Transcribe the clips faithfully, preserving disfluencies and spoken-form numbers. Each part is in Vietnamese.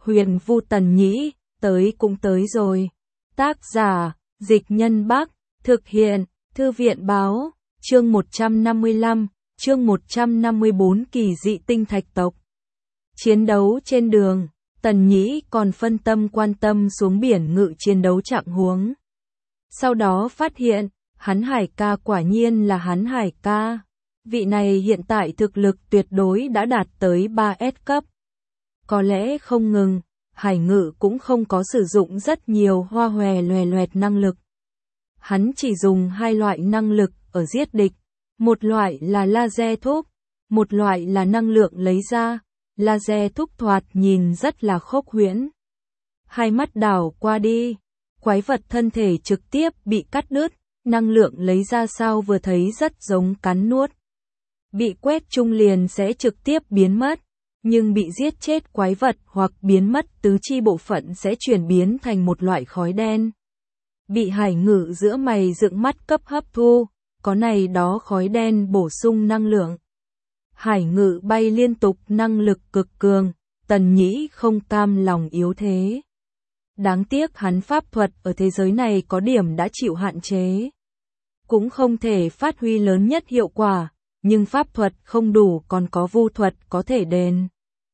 Huyền Vu Tần Nhĩ, tới cũng tới rồi. Tác giả, Dịch Nhân Bắc, thực hiện, Thư viện Báo, chương một trăm năm mươi lăm, chương một trăm năm mươi bốn kỳ dị tinh thạch tộc. Chiến đấu trên đường, Tần Nhĩ còn phân tâm quan tâm xuống biển ngự chiến đấu trạng huống. Sau đó phát hiện, hắn Hải ca quả nhiên là hắn Hải ca. Vị này hiện tại thực lực tuyệt đối đã đạt tới ba S cấp. Có lẽ không ngừng, Hải Ngự cũng không có sử dụng rất nhiều hoa hòe loè loẹt năng lực. Hắn chỉ dùng hai loại năng lực ở giết địch, một loại là laser thúc, một loại là năng lượng lấy ra. Laser thúc thoạt nhìn rất là khốc huyễn. Hai mắt đảo qua đi, quái vật thân thể trực tiếp bị cắt đứt, năng lượng lấy ra sao vừa thấy rất giống cắn nuốt. Bị quét trung liền sẽ trực tiếp biến mất, nhưng bị giết chết quái vật hoặc biến mất tứ chi bộ phận sẽ chuyển biến thành một loại khói đen. Bị Hải Ngự giữa mày dựng mắt cấp hấp thu, có này đó khói đen bổ sung năng lượng. Hải Ngự bay liên tục năng lực cực cường, Tần Nhĩ không cam lòng yếu thế. Đáng tiếc hắn pháp thuật ở thế giới này có điểm đã chịu hạn chế. Cũng không thể phát huy lớn nhất hiệu quả, nhưng pháp thuật không đủ còn có vu thuật có thể đền.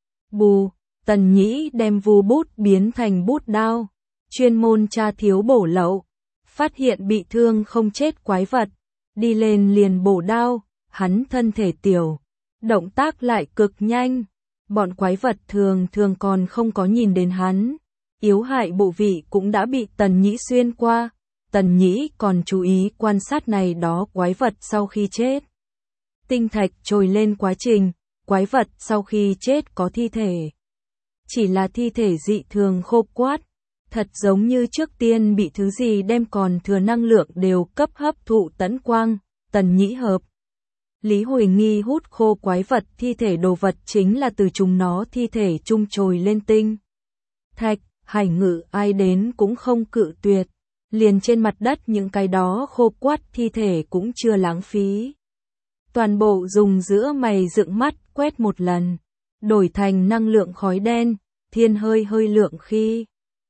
Bù, Tần Nhĩ đem vu bút biến thành bút đao, chuyên môn tra thiếu bổ lậu. Phát hiện bị thương không chết quái vật, đi lên liền bổ đao, hắn thân thể tiểu. Động tác lại cực nhanh, bọn quái vật thường thường còn không có nhìn đến hắn, yếu hại bộ vị cũng đã bị Tần Nhĩ xuyên qua, Tần Nhĩ còn chú ý quan sát này đó quái vật sau khi chết. Tinh thạch trồi lên quá trình, quái vật sau khi chết có thi thể. Chỉ là thi thể dị thường khô quát, thật giống như trước tiên bị thứ gì đem còn thừa năng lượng đều cấp hấp thụ tấn quang, Tần Nhĩ hợp. Lý Hồi nghi hút khô quái vật thi thể đồ vật chính là từ chúng nó thi thể trung trồi lên tinh thạch. Hải Ngự ai đến cũng không cự tuyệt, liền trên mặt đất những cái đó khô quát thi thể cũng chưa lãng phí. Toàn bộ dùng giữa mày dựng mắt quét một lần, đổi thành năng lượng khói đen, thiên hơi hơi lượng khi.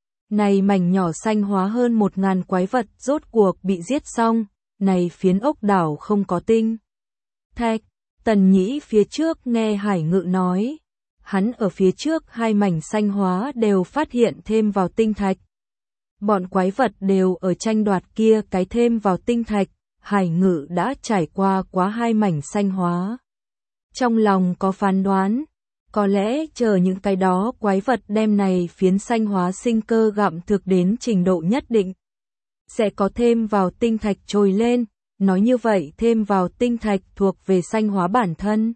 Này mảnh nhỏ xanh hóa hơn một ngàn quái vật rốt cuộc bị giết xong, này phiến ốc đảo không có tinh thạch. Tần Nhĩ phía trước nghe Hải Ngự nói, hắn ở phía trước hai mảnh xanh hóa đều phát hiện thêm vào tinh thạch. Bọn quái vật đều ở tranh đoạt kia cái thêm vào tinh thạch, Hải Ngự đã trải qua quá hai mảnh xanh hóa. Trong lòng có phán đoán, có lẽ chờ những cái đó quái vật đem này phiến xanh hóa sinh cơ gặm thực đến trình độ nhất định. Sẽ có thêm vào tinh thạch trồi lên. Nói như vậy thêm vào tinh thạch thuộc về xanh hóa bản thân.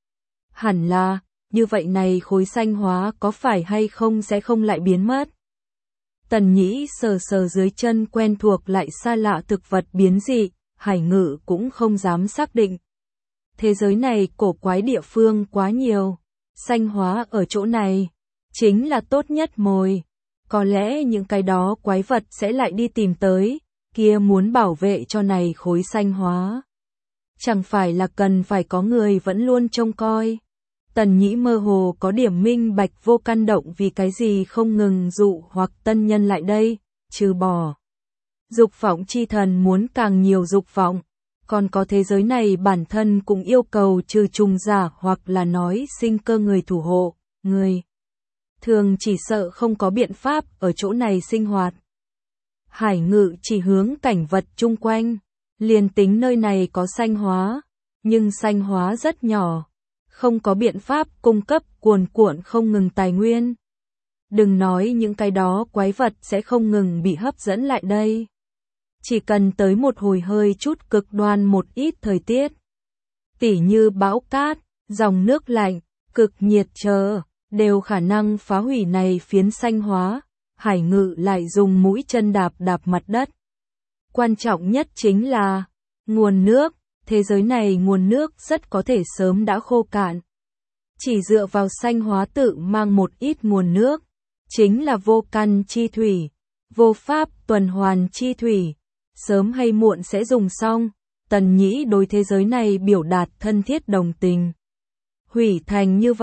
Hẳn là, như vậy này khối xanh hóa có phải hay không sẽ không lại biến mất. Tần Nhĩ sờ sờ dưới chân quen thuộc lại xa lạ thực vật biến dị, Hải Ngự cũng không dám xác định. Thế giới này cổ quái địa phương quá nhiều, xanh hóa ở chỗ này, chính là tốt nhất mồi. Có lẽ những cái đó quái vật sẽ lại đi tìm tới. Kia muốn bảo vệ cho này khối xanh hóa. Chẳng phải là cần phải có người vẫn luôn trông coi. Tần Nhĩ mơ hồ có điểm minh bạch Vô Căn Động vì cái gì không ngừng dụ hoặc tân nhân lại đây, trừ bỏ. Dục vọng chi thần muốn càng nhiều dục vọng, còn có thế giới này bản thân cũng yêu cầu trừ trùng giả hoặc là nói sinh cơ người thủ hộ, người. Thường chỉ sợ không có biện pháp ở chỗ này sinh hoạt. Hải Ngự chỉ hướng cảnh vật chung quanh, liền tính nơi này có xanh hóa, nhưng xanh hóa rất nhỏ, không có biện pháp cung cấp cuồn cuộn không ngừng tài nguyên. Đừng nói những cái đó quái vật sẽ không ngừng bị hấp dẫn lại đây. Chỉ cần tới một hồi hơi chút cực đoan một ít thời tiết, tỉ như bão cát, dòng nước lạnh, cực nhiệt chờ, đều khả năng phá hủy này phiến xanh hóa. Hải Ngự lại dùng mũi chân đạp đạp mặt đất. Quan trọng nhất chính là nguồn nước, thế giới này nguồn nước rất có thể sớm đã khô cạn. Chỉ dựa vào xanh hóa tự mang một ít nguồn nước, chính là vô căn chi thủy, vô pháp tuần hoàn chi thủy, sớm hay muộn sẽ dùng xong. Tần Nhĩ đối thế giới này biểu đạt thân thiết đồng tình. Hủy thành như vậy,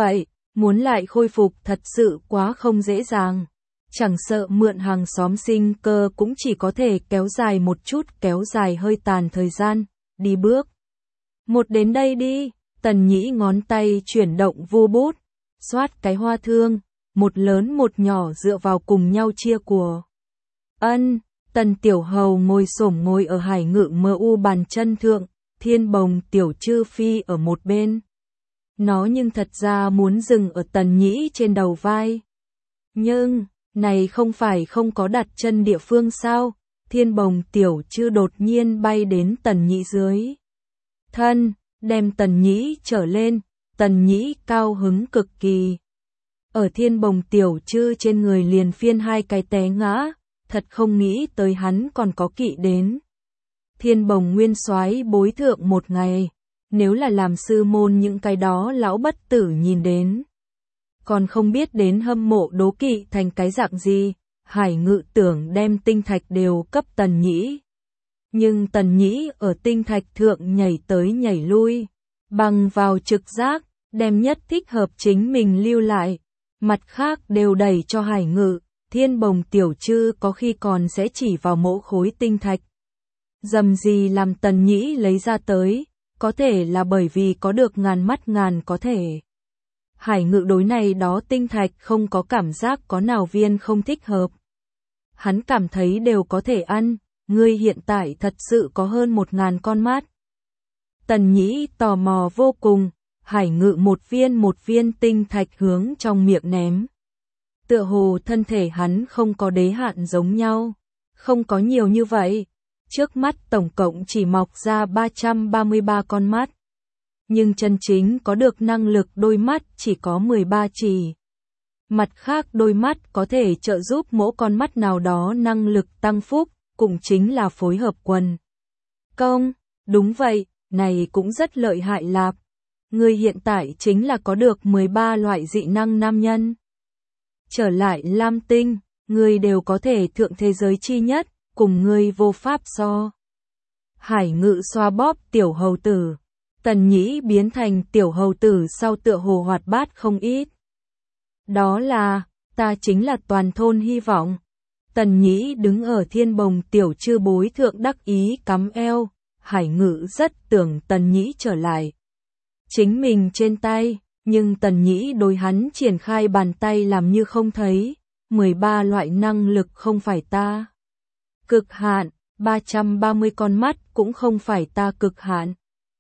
Muốn lại khôi phục thật sự quá không dễ dàng. Chẳng sợ mượn hàng xóm sinh cơ cũng chỉ có thể kéo dài một chút, kéo dài hơi tàn thời gian, đi bước. Một đến đây đi, Tần Nhĩ ngón tay chuyển động vu bút, xoát cái hoa thương, một lớn một nhỏ dựa vào cùng nhau chia của. Ân, Tần Tiểu Hầu ngồi xổm ngồi ở Hải Ngự mờ u bàn chân thượng, Thiên Bồng Tiểu Trư Phi ở một bên. Nó nhưng thật ra muốn dừng ở Tần Nhĩ trên đầu vai. Nhưng, này không phải không có đặt chân địa phương sao? Thiên Bồng Tiểu Trư đột nhiên bay đến Tần Nhĩ dưới thân, đem Tần Nhĩ trở lên, Tần Nhĩ cao hứng cực kỳ. Ở Thiên Bồng Tiểu Trư trên người liền phiên hai cái té ngã, thật không nghĩ tới hắn còn có kỵ đến. Thiên Bồng Nguyên Soái bối thượng một ngày, nếu là làm sư môn những cái đó lão bất tử nhìn đến, còn không biết đến hâm mộ đố kỵ thành cái dạng gì. Hải Ngự tưởng đem tinh thạch đều cấp Tần Nhĩ. Nhưng Tần Nhĩ ở tinh thạch thượng nhảy tới nhảy lui, bằng vào trực giác, đem nhất thích hợp chính mình lưu lại, mặt khác đều đẩy cho Hải Ngự. Thiên Bồng Tiểu Trư có khi còn sẽ chỉ vào mỗi khối tinh thạch. Dầm gì làm Tần Nhĩ lấy ra tới, có thể là bởi vì có được ngàn mắt ngàn có thể. Hải Ngự đối này đó tinh thạch không có cảm giác có nào viên không thích hợp. Hắn cảm thấy đều có thể ăn, ngươi hiện tại thật sự có hơn một ngàn con mắt. Tần Nhĩ tò mò vô cùng, Hải Ngự một viên một viên tinh thạch hướng trong miệng ném. Tựa hồ thân thể hắn không có đế hạn giống nhau, không có nhiều như vậy. Trước mắt tổng cộng chỉ mọc ra ba trăm ba mươi ba con mắt. Nhưng chân chính có được năng lực đôi mắt chỉ có mười ba chỉ. Mặt khác đôi mắt có thể trợ giúp mỗi con mắt nào đó năng lực tăng phúc, cũng chính là phối hợp quần công. Đúng vậy, này cũng rất lợi hại lạp. Người hiện tại chính là có được mười ba loại dị năng nam nhân. Trở lại Lam Tinh, người đều có thể thượng thế giới chi nhất, cùng người vô pháp so. Hải Ngự xoa bóp tiểu hầu tử. Tần Nhĩ biến thành tiểu hầu tử sau tựa hồ hoạt bát không ít. Đó là, ta chính là toàn thôn hy vọng. Tần Nhĩ đứng ở Thiên Bồng Tiểu Trư bối thượng đắc ý cắm eo. Hải Ngự rất tưởng Tần Nhĩ trở lại chính mình trên tay, nhưng Tần Nhĩ đối hắn triển khai bàn tay làm như không thấy. mười ba loại năng lực không phải ta cực hạn, ba trăm ba mươi con mắt cũng không phải ta cực hạn.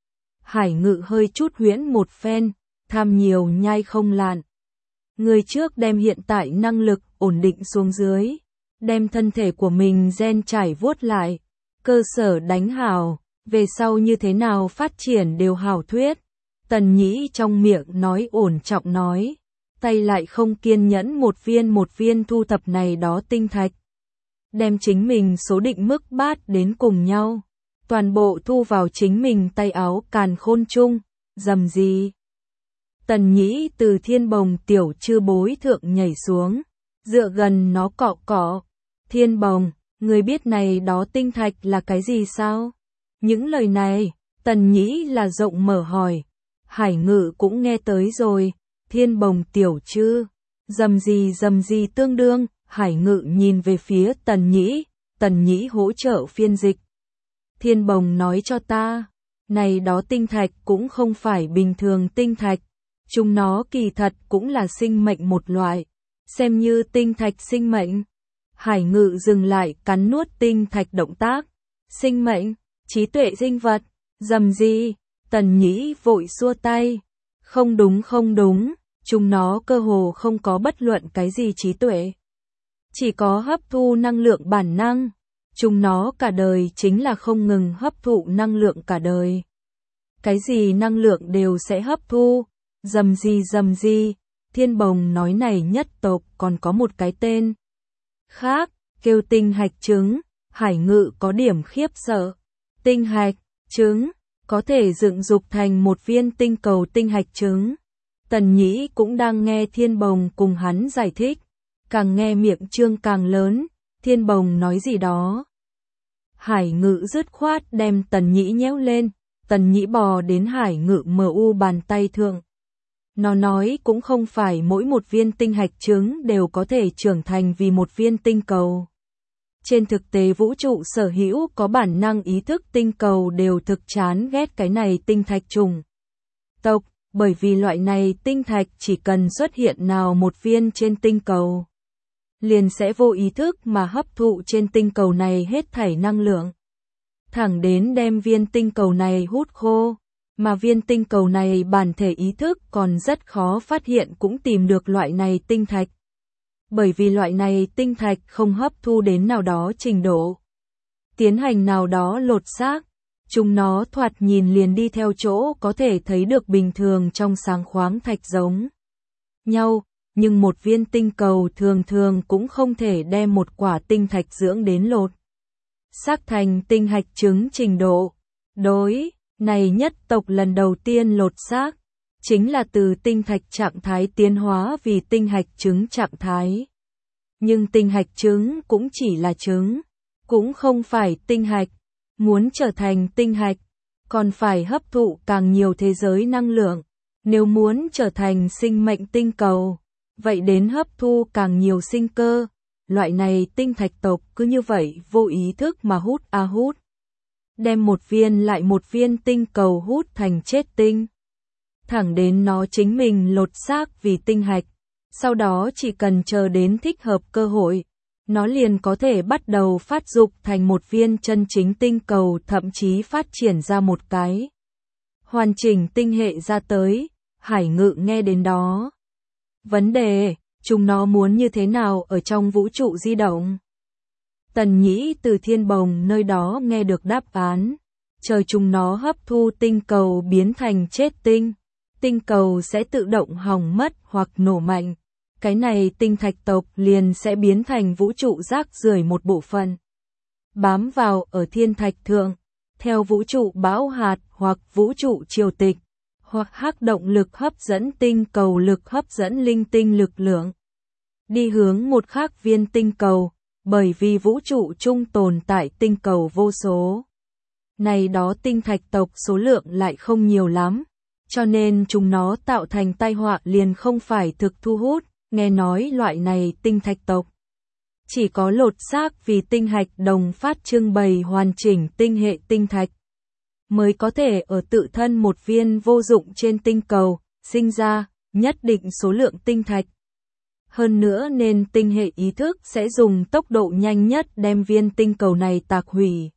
Hải Ngự hơi chút huyễn một phen, tham nhiều nhai không lạn. Người trước đem hiện tại năng lực ổn định xuống dưới, đem thân thể của mình gen trải vuốt lại, cơ sở đánh hào, về sau như thế nào phát triển đều hảo thuyết. Tần Nhĩ trong miệng nói ổn trọng nói, tay lại không kiên nhẫn một viên một viên thu thập này đó tinh thạch. Đem chính mình số định mức bát đến cùng nhau, toàn bộ thu vào chính mình tay áo càn khôn chung, dầm gì. Tần Nhĩ từ Thiên Bồng Tiểu Trư bối thượng nhảy xuống, dựa gần nó cọ cọ. Thiên Bồng, người biết này đó tinh thạch là cái gì sao? Những lời này, Tần Nhĩ là rộng mở hỏi. Hải Ngự cũng nghe tới rồi. Thiên Bồng Tiểu Trư, dầm gì dầm gì tương đương. Hải Ngự nhìn về phía Tần Nhĩ, Tần Nhĩ hỗ trợ phiên dịch. Thiên Bồng nói cho ta, này đó tinh thạch cũng không phải bình thường tinh thạch, chúng nó kỳ thật cũng là sinh mệnh một loại, xem như tinh thạch sinh mệnh. Hải Ngự dừng lại cắn nuốt tinh thạch động tác, sinh mệnh, trí tuệ sinh vật, dầm gì, Tần Nhĩ vội xua tay, không đúng không đúng, chúng nó cơ hồ không có bất luận cái gì trí tuệ. Chỉ có hấp thu năng lượng bản năng, chúng nó cả đời chính là không ngừng hấp thụ năng lượng cả đời. Cái gì năng lượng đều sẽ hấp thu, dầm gì dầm gì. Thiên Bồng nói này nhất tộc còn có một cái tên khác, kêu tinh hạch trứng. Hải Ngự có điểm khiếp sợ. Tinh hạch trứng có thể dựng dục thành một viên tinh cầu tinh hạch trứng. Tần Nhĩ cũng đang nghe Thiên Bồng cùng hắn giải thích, càng nghe miệng trương càng lớn. Thiên Bồng nói gì đó, Hải Ngự dứt khoát đem Tần Nhĩ nhéo lên. Tần Nhĩ bò đến Hải Ngự mờ u bàn tay thượng, Nó nói cũng không phải mỗi một viên tinh hạch trứng đều có thể trưởng thành vì một viên tinh cầu. Trên thực tế vũ trụ sở hữu có bản năng ý thức tinh cầu đều thực chán ghét cái này tinh thạch chủng tộc, bởi vì loại này tinh thạch chỉ cần xuất hiện nào một viên trên tinh cầu, liền sẽ vô ý thức mà hấp thụ trên tinh cầu này hết thảy năng lượng, thẳng đến đem viên tinh cầu này hút khô, mà viên tinh cầu này bản thể ý thức còn rất khó phát hiện cũng tìm được loại này tinh thạch. Bởi vì loại này tinh thạch không hấp thu đến nào đó trình độ, tiến hành nào đó lột xác, chúng nó thoạt nhìn liền đi theo chỗ có thể thấy được bình thường trong sáng khoáng thạch giống nhau, nhưng một viên tinh cầu thường thường cũng không thể đem một quả tinh thạch dưỡng đến lột xác thành tinh hạch trứng trình độ. Đối này nhất tộc lần đầu tiên lột xác, chính là từ tinh thạch trạng thái tiến hóa vì tinh hạch trứng trạng thái. Nhưng tinh hạch trứng cũng chỉ là trứng, cũng không phải tinh hạch. Muốn trở thành tinh hạch, còn phải hấp thụ càng nhiều thế giới năng lượng. Nếu muốn trở thành sinh mệnh tinh cầu, vậy đến hấp thu càng nhiều sinh cơ. Loại này tinh thạch tộc cứ như vậy vô ý thức mà hút a hút. Đem một viên lại một viên tinh cầu hút thành chết tinh. Thẳng đến nó chính mình lột xác vì tinh hạch. Sau đó chỉ cần chờ đến thích hợp cơ hội, nó liền có thể bắt đầu phát dục thành một viên chân chính tinh cầu, thậm chí phát triển ra một cái hoàn chỉnh tinh hệ ra tới. Hải Ngự nghe đến đó. Vấn đề, chúng nó muốn như thế nào ở trong vũ trụ di động? Tần Nhĩ từ Thiên Bồng nơi đó nghe được đáp án. Chờ chúng nó hấp thu tinh cầu biến thành chết tinh, tinh cầu sẽ tự động hỏng mất hoặc nổ mạnh. Cái này tinh thạch tộc liền sẽ biến thành vũ trụ rác rưởi một bộ phận, bám vào ở thiên thạch thượng, theo vũ trụ bão hạt hoặc vũ trụ triều tịch, hoặc hắc động lực hấp dẫn tinh cầu lực hấp dẫn linh tinh lực lượng, đi hướng một khác viên tinh cầu, bởi vì vũ trụ chung tồn tại tinh cầu vô số. Này đó tinh thạch tộc số lượng lại không nhiều lắm, cho nên chúng nó tạo thành tai họa liền không phải thực thu hút. Nghe nói loại này tinh thạch tộc chỉ có lột xác vì tinh hạch đồng phát trưng bày hoàn chỉnh tinh hệ tinh thạch, mới có thể ở tự thân một viên vô dụng trên tinh cầu sinh ra nhất định số lượng tinh thạch. Hơn nữa nên tinh hệ ý thức sẽ dùng tốc độ nhanh nhất đem viên tinh cầu này tạc hủy,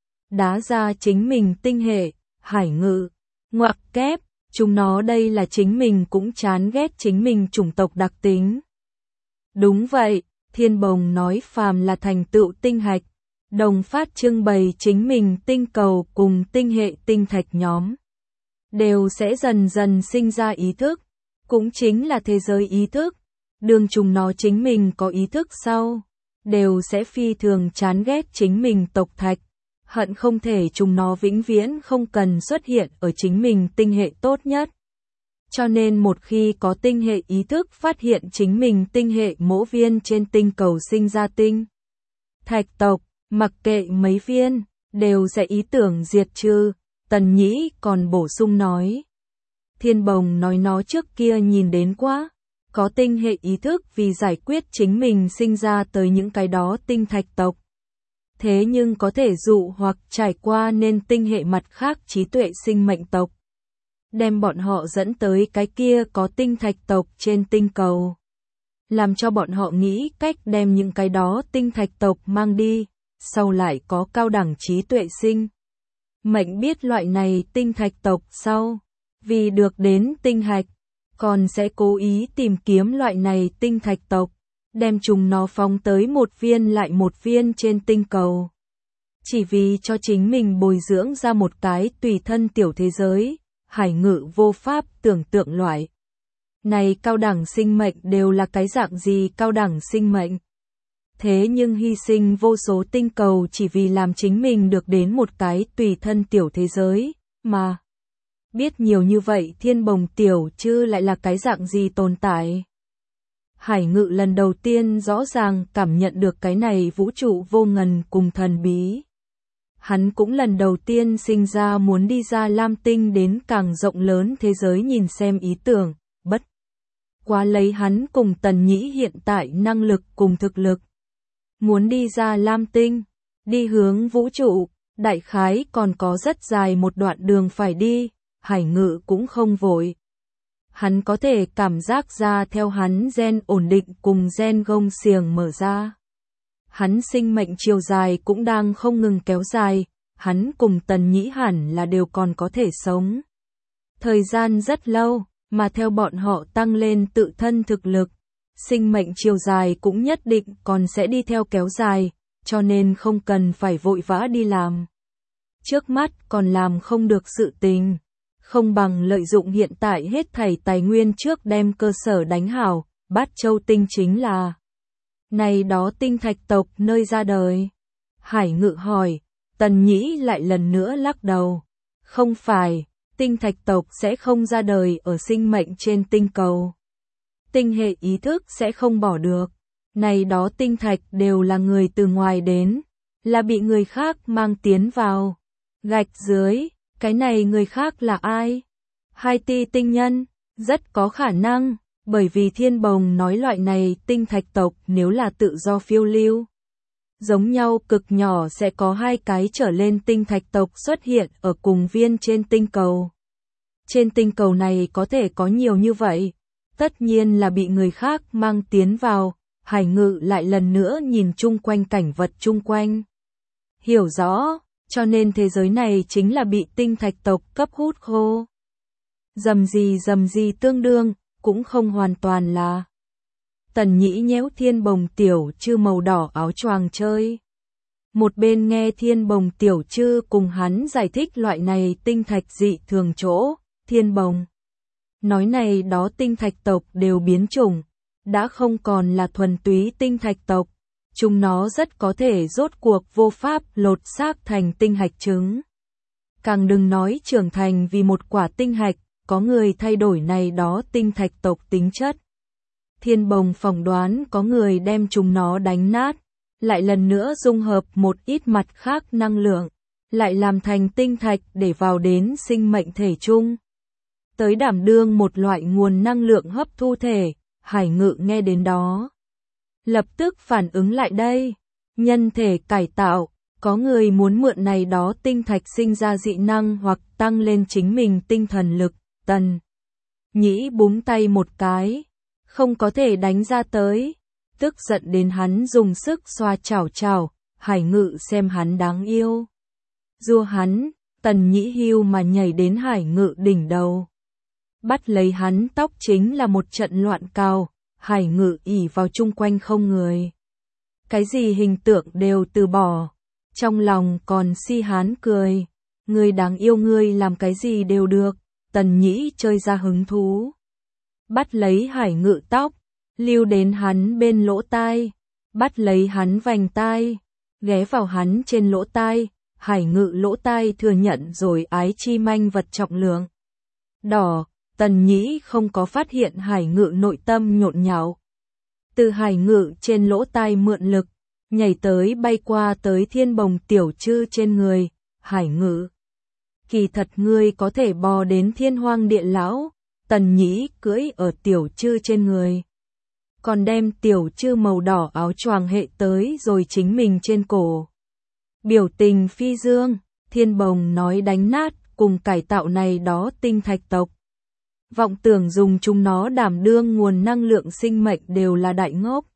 đá ra chính mình tinh hệ. Hải Ngự ngoặc kép, chúng nó đây là chính mình cũng chán ghét chính mình chủng tộc đặc tính. Đúng vậy, Thiên Bồng nói phàm là thành tựu tinh hạch, đồng phát trưng bày chính mình tinh cầu cùng tinh hệ tinh thạch nhóm, đều sẽ dần dần sinh ra ý thức, cũng chính là thế giới ý thức. Đương chúng nó chính mình có ý thức sau, đều sẽ phi thường chán ghét chính mình tộc thạch, hận không thể chúng nó vĩnh viễn không cần xuất hiện ở chính mình tinh hệ tốt nhất. Cho nên một khi có tinh hệ ý thức phát hiện chính mình tinh hệ mỗi viên trên tinh cầu sinh ra tinh thạch tộc, mặc kệ mấy viên, đều sẽ ý tưởng diệt trừ. Tần Nhĩ còn bổ sung nói. Thiên Bồng nói nó trước kia nhìn đến quá, có tinh hệ ý thức vì giải quyết chính mình sinh ra tới những cái đó tinh thạch tộc. Thế nhưng có thể dụ hoặc trải qua nên tinh hệ mặt khác trí tuệ sinh mệnh tộc, đem bọn họ dẫn tới cái kia có tinh thạch tộc trên tinh cầu, làm cho bọn họ nghĩ cách đem những cái đó tinh thạch tộc mang đi, sau lại có cao đẳng trí tuệ sinh mệnh biết loại này tinh thạch tộc sau, vì được đến tinh hạch, còn sẽ cố ý tìm kiếm loại này tinh thạch tộc, đem chúng nó phóng tới một viên lại một viên trên tinh cầu, chỉ vì cho chính mình bồi dưỡng ra một cái tùy thân tiểu thế giới. Hải Ngự vô pháp tưởng tượng loại này cao đẳng sinh mệnh đều là cái dạng gì cao đẳng sinh mệnh. Thế nhưng hy sinh vô số tinh cầu chỉ vì làm chính mình được đến một cái tùy thân tiểu thế giới, mà biết nhiều như vậy Thiên Bồng tiểu chứ lại là cái dạng gì tồn tại. Hải Ngự lần đầu tiên rõ ràng cảm nhận được cái này vũ trụ vô ngần cùng thần bí. Hắn cũng lần đầu tiên sinh ra muốn đi ra Lam Tinh đến càng rộng lớn thế giới nhìn xem ý tưởng, bất quá lấy hắn cùng Tần Nhĩ hiện tại năng lực cùng thực lực. Muốn đi ra Lam Tinh, đi hướng vũ trụ, đại khái còn có rất dài một đoạn đường phải đi, Hải Ngự cũng không vội. Hắn có thể cảm giác ra theo hắn gen ổn định cùng gen gông xiềng mở ra. Hắn sinh mệnh chiều dài cũng đang không ngừng kéo dài, hắn cùng Tần Nhĩ hẳn là đều còn có thể sống. Thời gian rất lâu, mà theo bọn họ tăng lên tự thân thực lực, sinh mệnh chiều dài cũng nhất định còn sẽ đi theo kéo dài, cho nên không cần phải vội vã đi làm. Trước mắt còn làm không được sự tình, không bằng lợi dụng hiện tại hết thảy tài nguyên trước đem cơ sở đánh hảo, Bát Châu Tinh chính là này đó tinh thạch tộc nơi ra đời. Hải Ngự hỏi, Tần Nhĩ lại lần nữa lắc đầu. Không phải, tinh thạch tộc sẽ không ra đời ở sinh mệnh trên tinh cầu. Tinh hệ ý thức sẽ không bỏ được. Này đó tinh thạch đều là người từ ngoài đến, là bị người khác mang tiến vào. Gạch dưới, cái này người khác là ai? Hai ti tinh nhân, rất có khả năng, bởi vì Thiên Bồng nói loại này tinh thạch tộc nếu là tự do phiêu lưu. Giống nhau cực nhỏ sẽ có hai cái trở lên tinh thạch tộc xuất hiện ở cùng viên trên tinh cầu. Trên tinh cầu này có thể có nhiều như vậy, tất nhiên là bị người khác mang tiến vào. Hải Ngự lại lần nữa nhìn chung quanh cảnh vật chung quanh. Hiểu rõ, cho nên thế giới này chính là bị tinh thạch tộc cấp hút khô. Dầm gì dầm gì tương đương, cũng không hoàn toàn là. Tần Nhĩ nhéo Thiên Bồng tiểu chư màu đỏ áo choàng chơi. Một bên nghe Thiên Bồng tiểu chư cùng hắn giải thích loại này tinh thạch dị thường chỗ, Thiên Bồng nói này đó tinh thạch tộc đều biến chủng, đã không còn là thuần túy tinh thạch tộc, chúng nó rất có thể rốt cuộc vô pháp lột xác thành tinh hạch trứng. Càng đừng nói trưởng thành vì một quả tinh hạch, có người thay đổi này đó tinh thạch tộc tính chất. Thiên Bồng phỏng đoán có người đem chúng nó đánh nát, lại lần nữa dung hợp một ít mặt khác năng lượng, lại làm thành tinh thạch để vào đến sinh mệnh thể chung. Tới đảm đương một loại nguồn năng lượng hấp thu thể. Hải Ngự nghe đến đó, lập tức phản ứng lại đây. Nhân thể cải tạo, có người muốn mượn này đó tinh thạch sinh ra dị năng hoặc tăng lên chính mình tinh thần lực. Tần Nhĩ búng tay một cái, không có thể đánh ra tới, tức giận đến hắn dùng sức xoa chảo chảo. Hải Ngự xem hắn đáng yêu, rua hắn. Tần Nhĩ hưu mà nhảy đến Hải Ngự đỉnh đầu, bắt lấy hắn tóc chính là một trận loạn cào. Hải Ngự ỉ vào chung quanh không người, cái gì hình tượng đều từ bỏ, trong lòng còn si hán cười. Ngươi đáng yêu, ngươi làm cái gì đều được. Tần Nhĩ chơi ra hứng thú, bắt lấy Hải Ngự tóc, lưu đến hắn bên lỗ tai, bắt lấy hắn vành tai, ghé vào hắn trên lỗ tai. Hải Ngự lỗ tai thừa nhận rồi ái chi manh vật trọng lượng. Đỏ. Tần Nhĩ không có phát hiện Hải Ngự nội tâm nhộn nhạo. Từ Hải Ngự trên lỗ tai mượn lực, nhảy tới bay qua tới Thiên Bồng tiểu chư trên người. Hải Ngự, kỳ thật ngươi có thể bò đến Thiên Hoang Địa Lão. Tần Nhĩ cưỡi ở tiểu chư trên người, còn đem tiểu chư màu đỏ áo choàng hệ tới rồi chính mình trên cổ. Biểu tình phi dương. Thiên Bồng nói đánh nát cùng cải tạo này đó tinh thạch tộc, vọng tưởng dùng chúng nó đảm đương nguồn năng lượng sinh mệnh đều là đại ngốc.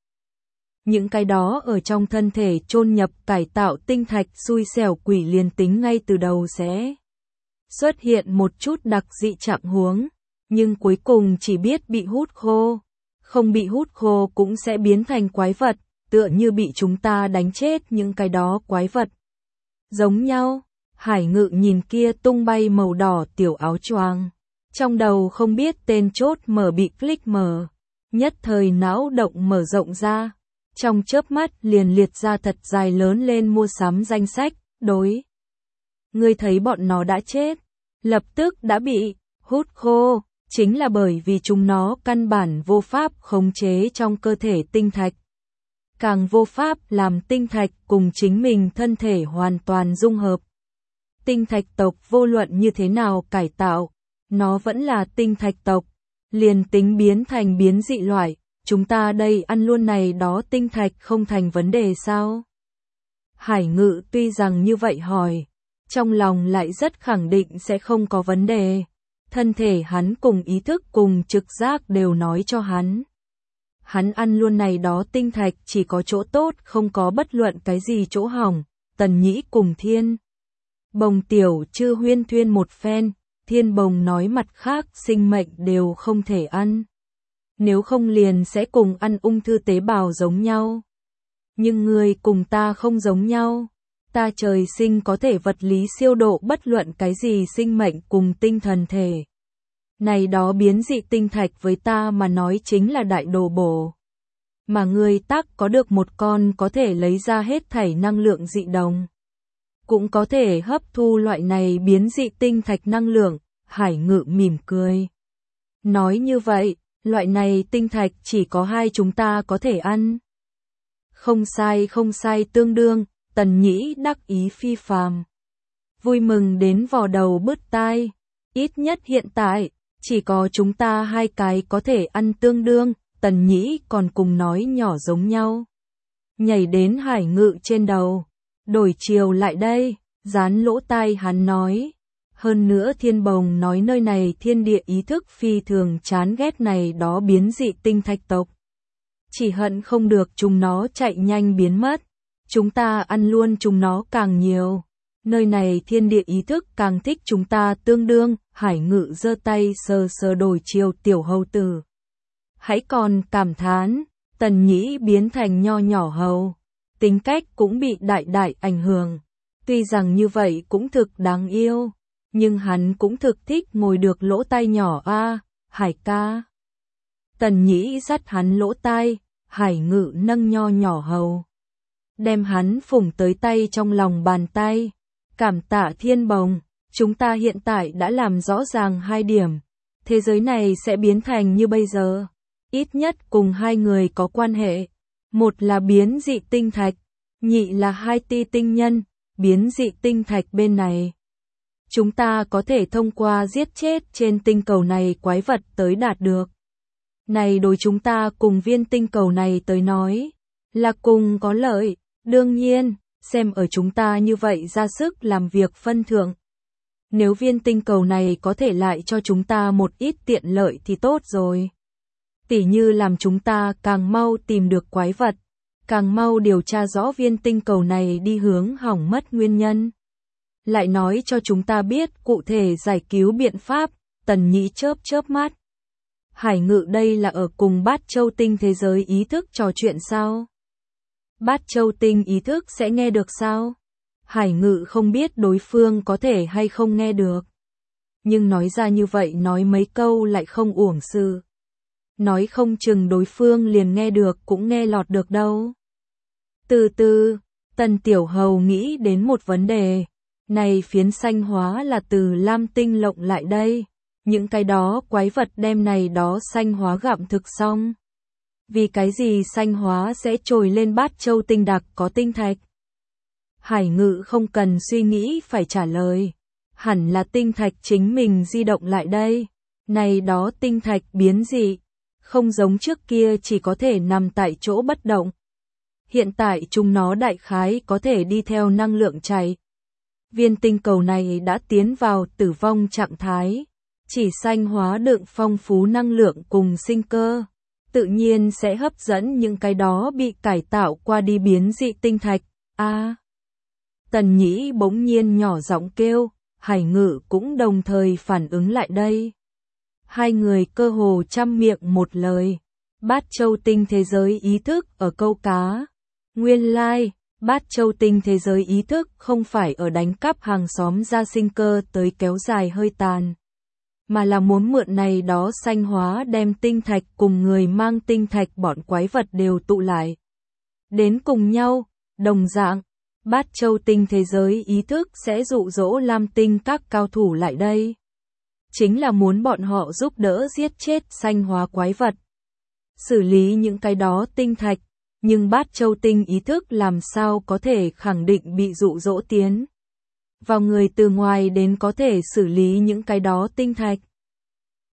Những cái đó ở trong thân thể chôn nhập cải tạo tinh thạch xui xẻo quỷ liền tính ngay từ đầu sẽ xuất hiện một chút đặc dị trạng huống, nhưng cuối cùng chỉ biết bị hút khô, không bị hút khô cũng sẽ biến thành quái vật, tựa như bị chúng ta đánh chết những cái đó quái vật. Giống nhau. Hải Ngự nhìn kia tung bay màu đỏ tiểu áo choàng, trong đầu không biết tên chốt mở bị click mở, nhất thời não động mở rộng ra, trong chớp mắt liền liệt ra thật dài lớn lên mua sắm danh sách. Đối, ngươi thấy bọn nó đã chết, lập tức đã bị hút khô, chính là bởi vì chúng nó căn bản vô pháp khống chế trong cơ thể tinh thạch, càng vô pháp làm tinh thạch cùng chính mình thân thể hoàn toàn dung hợp. Tinh thạch tộc vô luận như thế nào cải tạo, nó vẫn là tinh thạch tộc, Liền tính biến thành biến dị loại, chúng ta đây ăn luôn này đó tinh thạch không thành vấn đề sao? Hải Ngự tuy rằng như vậy hỏi, trong lòng lại rất khẳng định sẽ không có vấn đề. Thân thể hắn cùng ý thức cùng trực giác đều nói cho hắn. Hắn ăn luôn này đó tinh thạch chỉ có chỗ tốt, không có bất luận cái gì chỗ hỏng. Tần Nhĩ cùng Thiên Bồng tiểu chư huyên thuyên một phen, Thiên Bồng nói mặt khác sinh mệnh đều không thể ăn. Nếu không liền sẽ cùng ăn ung thư tế bào giống nhau. Nhưng người cùng ta không giống nhau. Ta trời sinh có thể vật lý siêu độ bất luận cái gì sinh mệnh cùng tinh thần thể. Này đó biến dị tinh thạch với ta mà nói chính là đại đồ bổ. Mà người tác có được một con có thể lấy ra hết thảy năng lượng dị đồng. Cũng có thể hấp thu loại này biến dị tinh thạch năng lượng. Hải Ngự mỉm cười. Nói như vậy, loại này tinh thạch chỉ có hai chúng ta có thể ăn. Không sai không sai tương đương, Tần Nhĩ đắc ý phi phàm. Vui mừng đến vò đầu bứt tai. Ít nhất hiện tại, chỉ có chúng ta hai cái có thể ăn tương đương, Tần Nhĩ còn cùng nói nhỏ giống nhau. Nhảy đến Hải Ngự trên đầu. Đổi chiều lại đây, dán lỗ tai hắn nói. Hơn nữa Thiên Bồng nói nơi này thiên địa ý thức phi thường chán ghét này đó biến dị tinh thạch tộc. Chỉ hận không được chúng nó chạy nhanh biến mất. Chúng ta ăn luôn chúng nó càng nhiều. Nơi này thiên địa ý thức càng thích chúng ta tương đương. Hải Ngự giơ tay sờ sờ đổi chiều tiểu hầu tử. Hãy còn cảm thán, Tần Nhĩ biến thành nho nhỏ hầu. Tính cách cũng bị đại đại ảnh hưởng. Tuy rằng như vậy cũng thực đáng yêu. Nhưng hắn cũng thực thích ngồi được lỗ tai nhỏ a, à, Hải ca. Tần Nhĩ dắt hắn lỗ tai, Hải Ngự nâng nho nhỏ hầu. Đem hắn phủng tới tay trong lòng bàn tay. Cảm tạ Thiên Bồng, chúng ta hiện tại đã làm rõ ràng hai điểm. Thế giới này sẽ biến thành như bây giờ. Ít nhất cùng hai người có quan hệ. Một là biến dị tinh thạch, nhị là hai ti tinh nhân, biến dị tinh thạch bên này. Chúng ta có thể thông qua giết chết trên tinh cầu này quái vật tới đạt được. Này đối chúng ta cùng viên tinh cầu này tới nói, là cùng có lợi, đương nhiên, xem ở chúng ta như vậy ra sức làm việc phân thượng. Nếu viên tinh cầu này có thể lại cho chúng ta một ít tiện lợi thì tốt rồi. Tỉ như làm chúng ta càng mau tìm được quái vật, càng mau điều tra rõ viên tinh cầu này đi hướng hỏng mất nguyên nhân. Lại nói cho chúng ta biết cụ thể giải cứu biện pháp. Tần Nhĩ chớp chớp mắt. Hải Ngự đây là ở cùng Bát Châu Tinh thế giới ý thức trò chuyện sao? Bát Châu Tinh ý thức sẽ nghe được sao? Hải Ngự không biết đối phương có thể hay không nghe được. Nhưng nói ra như vậy nói mấy câu lại không uổng sự. Nói không chừng đối phương liền nghe được cũng nghe lọt được đâu. Từ từ, Tần Tiểu Hầu nghĩ đến một vấn đề. Này phiến xanh hóa là từ Lam Tinh lộng lại đây. Những cái đó quái vật đem này đó xanh hóa gặm thực xong. Vì cái gì xanh hóa sẽ trồi lên Bát Châu Tinh đặc có tinh thạch? Hải Ngự không cần suy nghĩ phải trả lời. Hẳn là tinh thạch chính mình di động lại đây. Này đó tinh thạch biến dị. Không giống trước kia chỉ có thể nằm tại chỗ bất động. Hiện tại chúng nó đại khái có thể đi theo năng lượng chạy. Viên tinh cầu này đã tiến vào tử vong trạng thái. Chỉ xanh hóa đựng phong phú năng lượng cùng sinh cơ. Tự nhiên sẽ hấp dẫn những cái đó bị cải tạo qua đi biến dị tinh thạch. A. À, Tần Nhĩ bỗng nhiên nhỏ giọng kêu, Hải Ngự cũng đồng thời phản ứng lại đây. Hai người cơ hồ trăm miệng một lời. Bát Châu Tinh thế giới ý thức ở câu cá. Nguyên lai, like, Bát Châu Tinh thế giới ý thức không phải ở đánh cắp hàng xóm ra sinh cơ tới kéo dài hơi tàn. Mà là muốn mượn này đó xanh hóa đem tinh thạch cùng người mang tinh thạch bọn quái vật đều tụ lại. Đến cùng nhau, đồng dạng, Bát Châu Tinh thế giới ý thức sẽ dụ dỗ Lam Tinh các cao thủ lại đây. Chính là muốn bọn họ giúp đỡ giết chết xanh hóa quái vật. Xử lý những cái đó tinh thạch, nhưng Bát Châu Tinh ý thức làm sao có thể khẳng định bị dụ dỗ tiến vào người từ ngoài đến có thể xử lý những cái đó tinh thạch.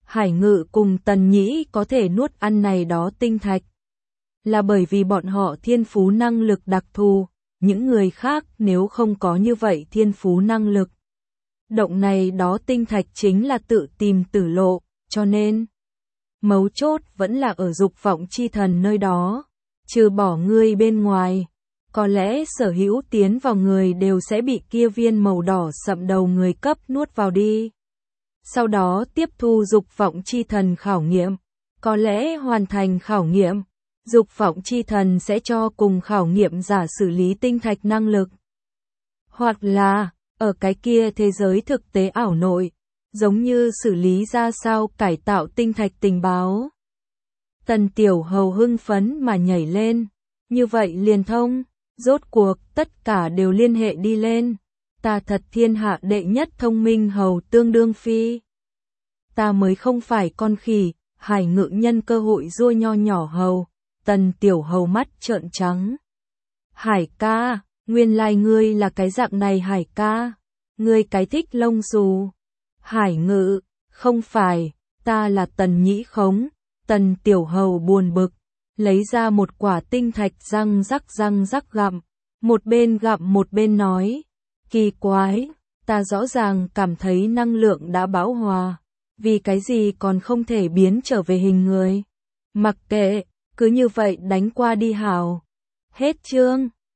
Hải Ngự cùng Tần Nhĩ có thể nuốt ăn này đó tinh thạch, là bởi vì bọn họ thiên phú năng lực đặc thù, những người khác nếu không có như vậy thiên phú năng lực. Động này đó tinh thạch chính là tự tìm tử lộ, cho nên mấu chốt vẫn là ở dục vọng chi thần nơi đó, trừ bỏ ngươi bên ngoài, có lẽ sở hữu tiến vào người đều sẽ bị kia viên màu đỏ sậm đầu người cấp nuốt vào đi. Sau đó tiếp thu dục vọng chi thần khảo nghiệm, có lẽ hoàn thành khảo nghiệm, dục vọng chi thần sẽ cho cùng khảo nghiệm giả xử lý tinh thạch năng lực. Hoặc là, ở cái kia thế giới thực tế ảo nội, giống như xử lý ra sao cải tạo tinh thạch tình báo. Tần Tiểu Hầu hưng phấn mà nhảy lên, như vậy liền thông, rốt cuộc tất cả đều liên hệ đi lên. Ta thật thiên hạ đệ nhất thông minh hầu tương đương phi. Ta mới không phải con khỉ. Hải Ngự nhân cơ hội rua nho nhỏ hầu, Tần Tiểu Hầu mắt trợn trắng. Hải ca, nguyên lai ngươi là cái dạng này Hải ca, ngươi cái thích lông xù. Hải Ngự, không phải, ta là Tần Nhĩ Khống. Tần Tiểu Hầu buồn bực, lấy ra một quả tinh thạch răng rắc răng rắc gặm, một bên gặm một bên nói, kỳ quái, ta rõ ràng cảm thấy năng lượng đã bão hòa, vì cái gì còn không thể biến trở về hình người. Mặc kệ, cứ như vậy đánh qua đi hào. Hết chương.